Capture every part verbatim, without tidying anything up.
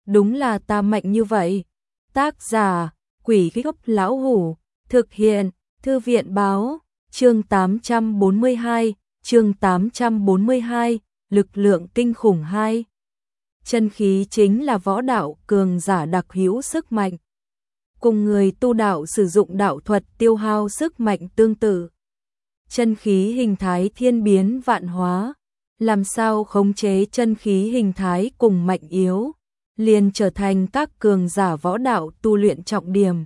đúng là ta mạnh như vậy. Tác giả, Quỷ Gốc Lão Hủ, thực hiện, Thư viện Báo, chương tám trăm bốn mươi hai, chương tám trăm bốn mươi hai, lực lượng kinh khủng hai. Chân khí chính là võ đạo cường giả đặc hữu sức mạnh. Cùng người tu đạo sử dụng đạo thuật tiêu hao sức mạnh tương tự. Chân khí hình thái thiên biến vạn hóa, làm sao khống chế chân khí hình thái cùng mạnh yếu, liền trở thành các cường giả võ đạo tu luyện trọng điểm.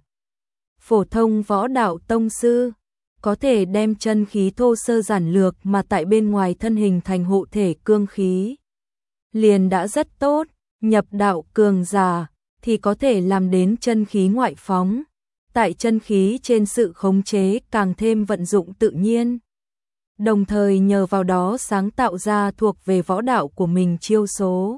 Phổ thông võ đạo tông sư có thể đem chân khí thô sơ giản lược mà tại bên ngoài thân hình thành hộ thể cương khí, liền đã rất tốt. Nhập đạo cường giả thì có thể làm đến chân khí ngoại phóng, tại chân khí trên sự khống chế càng thêm vận dụng tự nhiên, đồng thời nhờ vào đó sáng tạo ra thuộc về võ đạo của mình chiêu số.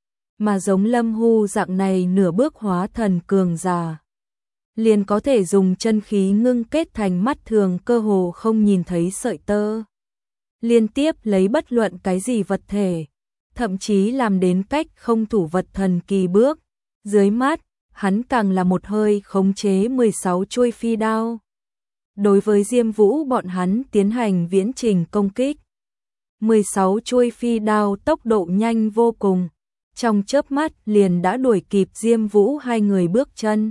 Mà giống Lâm Hu dạng này nửa bước hóa thần cường giả, liền có thể dùng chân khí ngưng kết thành mắt thường cơ hồ không nhìn thấy sợi tơ, liên tiếp lấy bất luận cái gì vật thể, thậm chí làm đến cách không thủ vật thần kỳ bước. Dưới mắt, hắn càng là một hơi khống chế mười sáu chuôi phi đao. Đối với Diêm Vũ bọn hắn tiến hành viễn trình công kích. mười sáu chuôi phi đao tốc độ nhanh vô cùng, trong chớp mắt liền đã đuổi kịp Diêm Vũ hai người bước chân.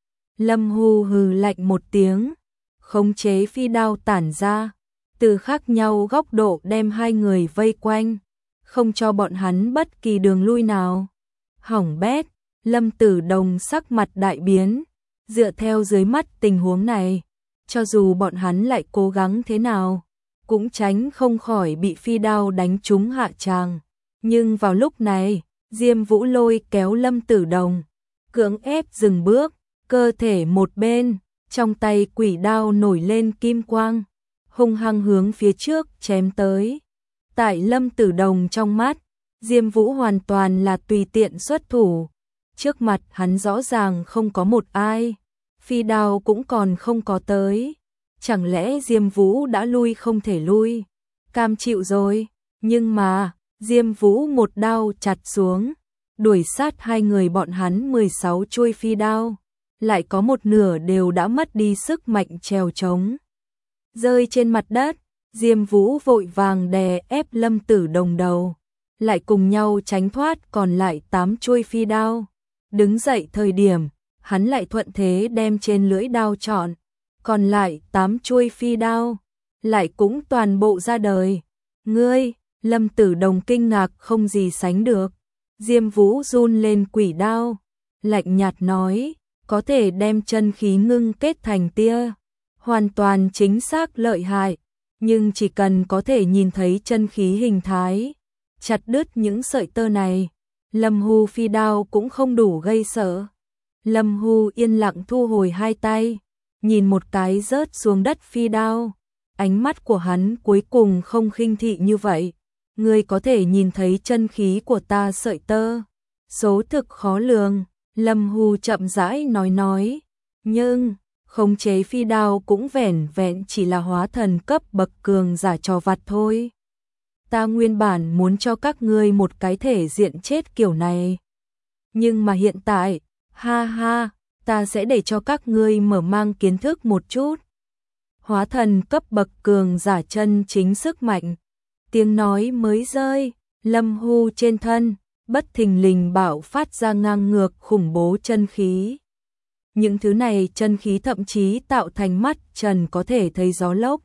Lâm Hu hừ lạnh một tiếng, khống chế phi đao tản ra, từ khác nhau góc độ đem hai người vây quanh, không cho bọn hắn bất kỳ đường lui nào. Hỏng bét, Lâm Tử Đồng sắc mặt đại biến, dựa theo dưới mắt tình huống này, cho dù bọn hắn lại cố gắng thế nào, cũng tránh không khỏi bị phi đao đánh trúng hạ tràng. Nhưng vào lúc này, Diêm Vũ lôi kéo Lâm Tử Đồng, cưỡng ép dừng bước, cơ thể một bên, trong tay quỷ đao nổi lên kim quang, hung hăng hướng phía trước chém tới. Tại Lâm Tử Đồng trong mắt, Diêm Vũ hoàn toàn là tùy tiện xuất thủ, trước mặt hắn rõ ràng không có một ai, phi đao cũng còn không có tới. Chẳng lẽ Diêm Vũ đã lui không thể lui, cam chịu rồi. Nhưng mà, Diêm Vũ một đao chặt xuống, đuổi sát hai người bọn hắn mười sáu chuôi phi đao, lại có một nửa đều đã mất đi sức mạnh trèo trống. Rơi trên mặt đất, Diêm Vũ vội vàng đè ép Lâm Tử Đồng đầu, lại cùng nhau tránh thoát còn lại tám chuôi phi đao. Đứng dậy thời điểm, hắn lại thuận thế đem trên lưỡi đao chọn, còn lại tám chuôi phi đao, lại cũng toàn bộ ra đời. Ngươi, Lâm Tử Đồng kinh ngạc không gì sánh được. Diêm Vũ run lên quỷ đao, lạnh nhạt nói, có thể đem chân khí ngưng kết thành tia, hoàn toàn chính xác lợi hại, nhưng chỉ cần có thể nhìn thấy chân khí hình thái, chặt đứt những sợi tơ này, Lâm Hu phi đao cũng không đủ gây sợ. Lâm Hu yên lặng thu hồi hai tay, nhìn một cái rớt xuống đất phi đao, ánh mắt của hắn cuối cùng không khinh thị như vậy. Ngươi có thể nhìn thấy chân khí của ta sợi tơ, số thực khó lường. Lâm Hu chậm rãi nói nói, nhưng khống chế phi đao cũng vẻn vẹn chỉ là hóa thần cấp bậc cường giả trò vặt thôi. Ta nguyên bản muốn cho các ngươi một cái thể diện chết kiểu này, nhưng mà hiện tại, ha ha, ta sẽ để cho các ngươi mở mang kiến thức một chút. Hóa thần cấp bậc cường giả chân chính sức mạnh. Tiếng nói mới rơi, Lâm Hu trên thân bất thình lình bạo phát ra ngang ngược khủng bố chân khí. Những thứ này chân khí thậm chí tạo thành mắt trần có thể thấy gió lốc.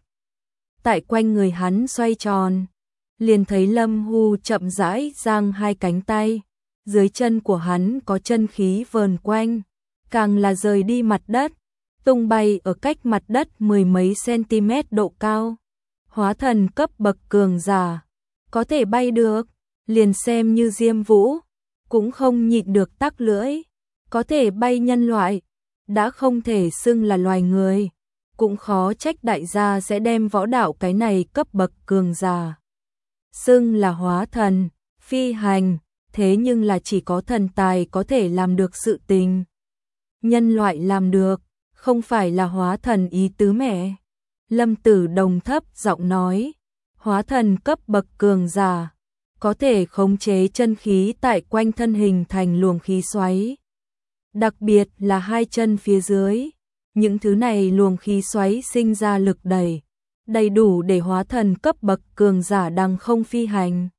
Tại quanh người hắn xoay tròn, liền thấy Lâm Hu chậm rãi giang hai cánh tay, dưới chân của hắn có chân khí vờn quanh, càng là rời đi mặt đất, tung bay ở cách mặt đất mười mấy cm độ cao. Hóa thần cấp bậc cường giả, có thể bay được, liền xem như Diêm Vũ, cũng không nhịn được tắc lưỡi. Có thể bay nhân loại, đã không thể xưng là loài người, cũng khó trách đại gia sẽ đem võ đạo cái này cấp bậc cường giả xưng là hóa thần. Phi hành, thế nhưng là chỉ có thần tài có thể làm được sự tình. Nhân loại làm được, không phải là hóa thần ý tứ mẹ. Lâm Tử Đồng thấp giọng nói, hóa thần cấp bậc cường giả, có thể khống chế chân khí tại quanh thân hình thành luồng khí xoáy. Đặc biệt là hai chân phía dưới, những thứ này luồng khí xoáy sinh ra lực đẩy, đầy đủ để hóa thần cấp bậc cường giả đằng không phi hành.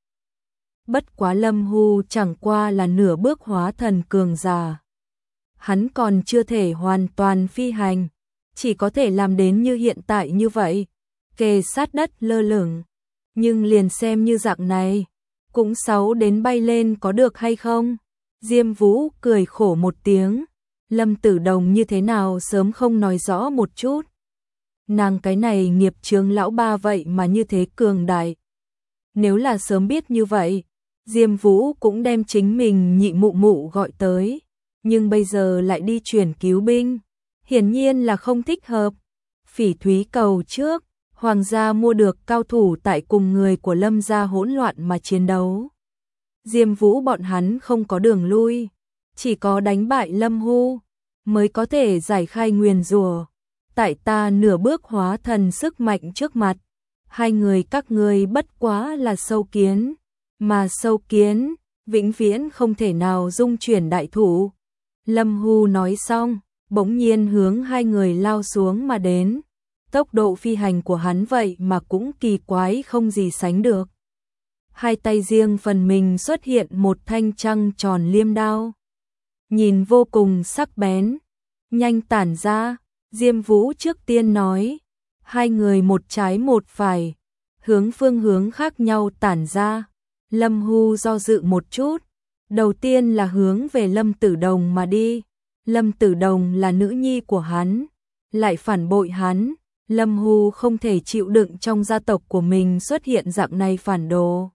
Bất quá Lâm Hu chẳng qua là nửa bước hóa thần cường giả. Hắn còn chưa thể hoàn toàn phi hành, chỉ có thể làm đến như hiện tại như vậy, kề sát đất lơ lửng. Nhưng liền xem như dạng này, cũng sáu đến bay lên có được hay không? Diêm Vũ cười khổ một tiếng, Lâm Tử Đồng như thế nào sớm không nói rõ một chút. Nàng cái này nghiệp chướng lão ba vậy mà như thế cường đại. Nếu là sớm biết như vậy, Diêm Vũ cũng đem chính mình nhị mụ mụ gọi tới, nhưng bây giờ lại đi chuyển cứu binh, hiển nhiên là không thích hợp. Phỉ Thúy Cầu trước, Hoàng gia mua được cao thủ tại cùng người của Lâm gia hỗn loạn mà chiến đấu. Diêm Vũ bọn hắn không có đường lui, chỉ có đánh bại Lâm Hu mới có thể giải khai nguyền rủa. Tại ta nửa bước hóa thần sức mạnh trước mặt, hai người các ngươi bất quá là sâu kiến, mà sâu kiến vĩnh viễn không thể nào dung chuyển đại thủ. Lâm Hu nói xong, bỗng nhiên hướng hai người lao xuống mà đến. Tốc độ phi hành của hắn vậy mà cũng kỳ quái không gì sánh được. Hai tay riêng phần mình xuất hiện một thanh trăng tròn liêm đao, nhìn vô cùng sắc bén, nhanh tản ra. Diêm Vũ trước tiên nói, hai người một trái một phải, hướng phương hướng khác nhau tản ra. Lâm Hu do dự một chút, đầu tiên là hướng về Lâm Tử Đồng mà đi. Lâm Tử Đồng là nữ nhi của hắn, lại phản bội hắn. Lâm Hu không thể chịu đựng trong gia tộc của mình xuất hiện dạng này phản đồ.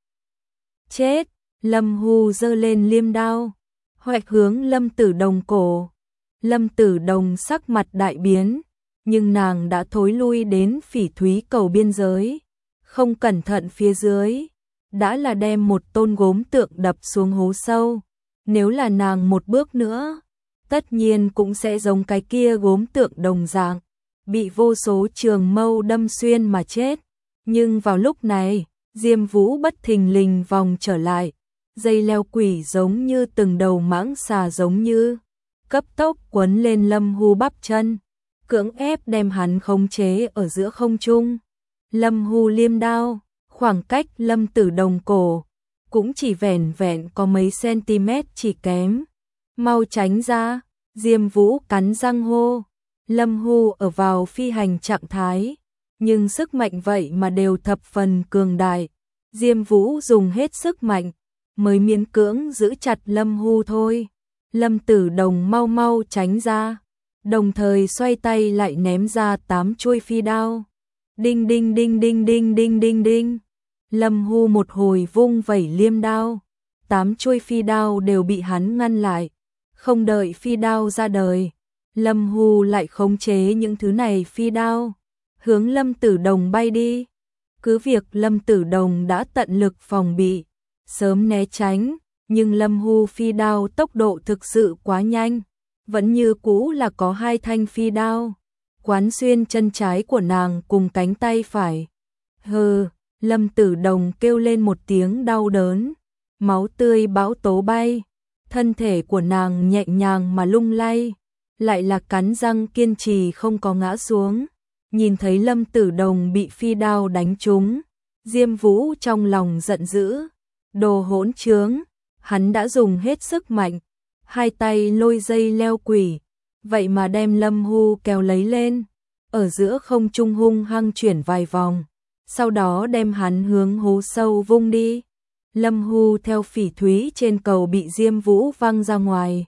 Chết! Lâm Hu giơ lên liêm đao, hoạch hướng Lâm Tử Đồng cổ. Lâm Tử Đồng sắc mặt đại biến, nhưng nàng đã thối lui đến Phỉ Thúy Cầu biên giới, không cẩn thận phía dưới đã là đem một tôn gốm tượng đập xuống hố sâu. Nếu là nàng một bước nữa, tất nhiên cũng sẽ giống cái kia gốm tượng đồng dạng, bị vô số trường mâu đâm xuyên mà chết. Nhưng vào lúc này, Diêm Vũ bất thình lình vòng trở lại, dây leo quỷ giống như từng đầu mãng xà giống như cấp tốc quấn lên Lâm Hu bắp chân, cưỡng ép đem hắn khống chế ở giữa không trung. Lâm Hu liêm đao, khoảng cách Lâm Tử Đồng cổ cũng chỉ vẻn vẹn có mấy cm chỉ kém. Mau tránh ra! Diêm Vũ cắn răng hô. Lâm Hu ở vào phi hành trạng thái, nhưng sức mạnh vậy mà đều thập phần cường đại. Diêm Vũ dùng hết sức mạnh mới miễn cưỡng giữ chặt Lâm Hu thôi. Lâm Tử Đồng mau mau tránh ra, đồng thời xoay tay lại ném ra tám chuôi phi đao. Đinh đinh đinh đinh đinh đinh đinh đinh. Lâm Hu một hồi vung vẩy liêm đao, tám chuôi phi đao đều bị hắn ngăn lại. Không đợi phi đao ra đời, Lâm Hu lại khống chế những thứ này phi đao, hướng Lâm Tử Đồng bay đi. Cứ việc Lâm Tử Đồng đã tận lực phòng bị, sớm né tránh, nhưng Lâm Hu phi đao tốc độ thực sự quá nhanh, vẫn như cũ là có hai thanh phi đao quán xuyên chân trái của nàng cùng cánh tay phải. Hừ! Lâm Tử Đồng kêu lên một tiếng đau đớn, máu tươi bão tố bay, thân thể của nàng nhẹ nhàng mà lung lay, lại là cắn răng kiên trì không có ngã xuống. Nhìn thấy Lâm Tử Đồng bị phi đao đánh trúng, Diêm Vũ trong lòng giận dữ, đồ hỗn trướng, hắn đã dùng hết sức mạnh, hai tay lôi dây leo quỷ, vậy mà đem Lâm Hu kéo lấy lên, ở giữa không trung hung hăng chuyển vài vòng, sau đó đem hắn hướng hố sâu vung đi. Lâm Hu theo phỉ thúy trên cầu bị Diêm Vũ văng ra ngoài,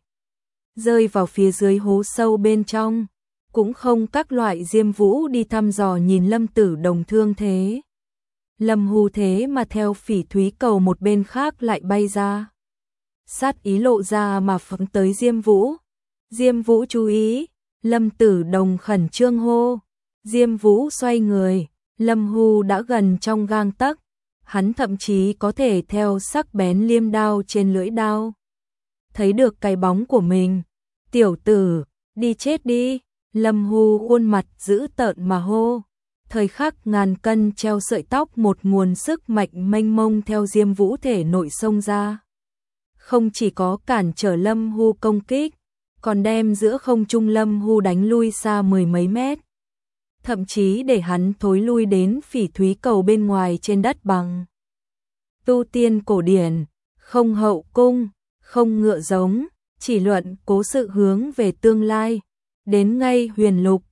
rơi vào phía dưới hố sâu bên trong, cũng không các loại. Diêm Vũ đi thăm dò nhìn Lâm Tử Đồng thương thế. Lâm Hu thế mà theo phỉ thúy cầu một bên khác lại bay ra, sát ý lộ ra mà phóng tới Diêm Vũ. Diêm Vũ chú ý! Lâm Tử Đồng khẩn trương hô. Diêm Vũ xoay người, Lâm Hu đã gần trong gang tấc, hắn thậm chí có thể theo sắc bén liêm đao trên lưỡi đao thấy được cái bóng của mình. Tiểu tử, đi chết đi! Lâm Hu khuôn mặt dữ tợn mà hô. thời khắc ngàn cân treo sợi tóc, một nguồn sức mạnh mênh mông theo Diêm Vũ thể nội xông ra. Không chỉ có cản trở Lâm Hu công kích, còn đem giữa không trung Lâm Hu đánh lui xa mười mấy mét. Thậm chí để hắn thối lui đến phỉ thúy cầu bên ngoài trên đất bằng. Tu tiên cổ điển, không hậu cung, không ngựa giống, chỉ luận cố sự hướng về tương lai. Đến ngay huyền lục,